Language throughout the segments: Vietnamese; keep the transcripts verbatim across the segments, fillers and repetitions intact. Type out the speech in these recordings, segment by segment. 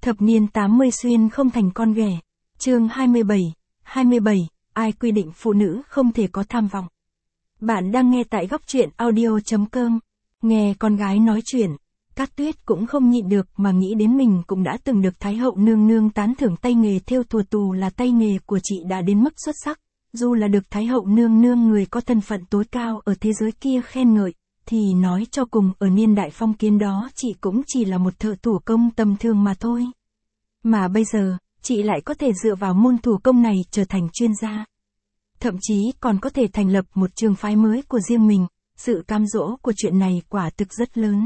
Thập niên tám mươi xuyên không thành con ghẻ. Chương hai mươi bảy, hai mươi bảy, ai quy định phụ nữ không thể có tham vọng. Bạn đang nghe tại góc truyện audio chấm com. Nghe con gái nói chuyện, Cát Tuyết cũng không nhịn được mà nghĩ đến mình cũng đã từng được Thái hậu nương nương tán thưởng tay nghề thêu thùa tù là tay nghề của chị đã đến mức xuất sắc. Dù là được Thái hậu nương nương người có thân phận tối cao ở thế giới kia khen ngợi, thì nói cho cùng ở niên đại phong kiến đó chị cũng chỉ là một thợ thủ công tầm thường mà thôi. Mà bây giờ, chị lại có thể dựa vào môn thủ công này trở thành chuyên gia. Thậm chí còn có thể thành lập một trường phái mới của riêng mình, sự cám dỗ của chuyện này quả thực rất lớn.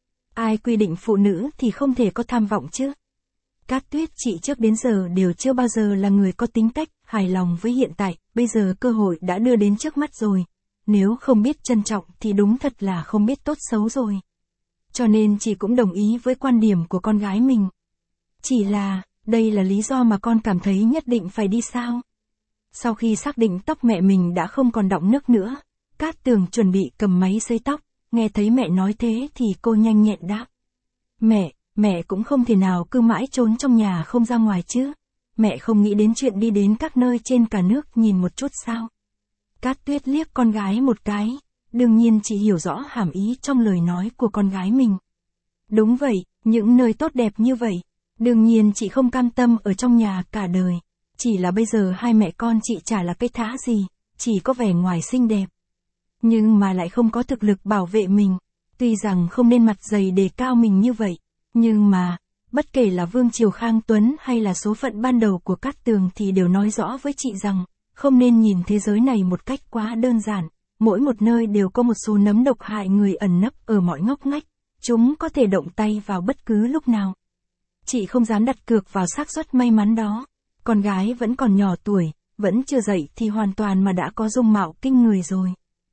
Ai quy định phụ nữ thì không thể có tham vọng chứ? Cát Tuyết chị trước đến giờ đều chưa bao giờ là người có tính cách hài lòng với hiện tại, bây giờ cơ hội đã đưa đến trước mắt rồi. Nếu không biết trân trọng thì đúng thật là không biết tốt xấu rồi. Cho nên chị cũng đồng ý với quan điểm của con gái mình. Chỉ là, đây là lý do mà con cảm thấy nhất định phải đi sao? Sau khi xác định tóc mẹ mình đã không còn đọng nước nữa, Cát Tường chuẩn bị cầm máy sấy tóc, nghe thấy mẹ nói thế thì cô nhanh nhẹn đáp. Mẹ, mẹ cũng không thể nào cứ mãi trốn trong nhà không ra ngoài chứ. Mẹ không nghĩ đến chuyện đi đến các nơi trên cả nước nhìn một chút sao? Cát Tuyết liếc con gái một cái, đương nhiên chị hiểu rõ hàm ý trong lời nói của con gái mình. Đúng vậy, những nơi tốt đẹp như vậy, đương nhiên chị không cam tâm ở trong nhà cả đời. Chỉ là bây giờ hai mẹ con chị chả là cái thá gì, chỉ có vẻ ngoài xinh đẹp. Nhưng mà lại không có thực lực bảo vệ mình. Tuy rằng không nên mặt dày đề cao mình như vậy, nhưng mà, bất kể là Vương Triều Khang Tuấn hay là số phận ban đầu của Cát Tường thì đều nói rõ với chị rằng, không nên nhìn thế giới này một cách quá đơn giản. Mỗi một nơi đều có một số nấm độc hại người ẩn nấp ở mọi ngóc ngách, chúng có thể động tay vào bất cứ lúc nào. Chị không dám đặt cược vào xác suất may mắn đó. Con gái vẫn còn nhỏ tuổi, vẫn chưa dậy thì hoàn toàn mà đã có dung mạo kinh người rồi.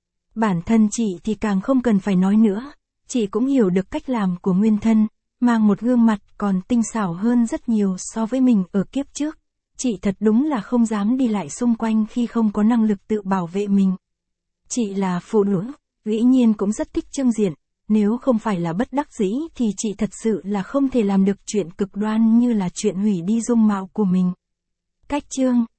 Bản thân chị thì càng không cần phải nói nữa, chị cũng hiểu được cách làm của nguyên thân, mang một gương mặt còn tinh xảo hơn rất nhiều so với mình ở kiếp trước. Chị thật đúng là không dám đi lại xung quanh khi không có năng lực tự bảo vệ mình. Chị là phụ nữ, dĩ nhiên cũng rất thích trưng diện, nếu không phải là bất đắc dĩ thì chị thật sự là không thể làm được chuyện cực đoan như là chuyện hủy đi dung mạo của mình. Cách chương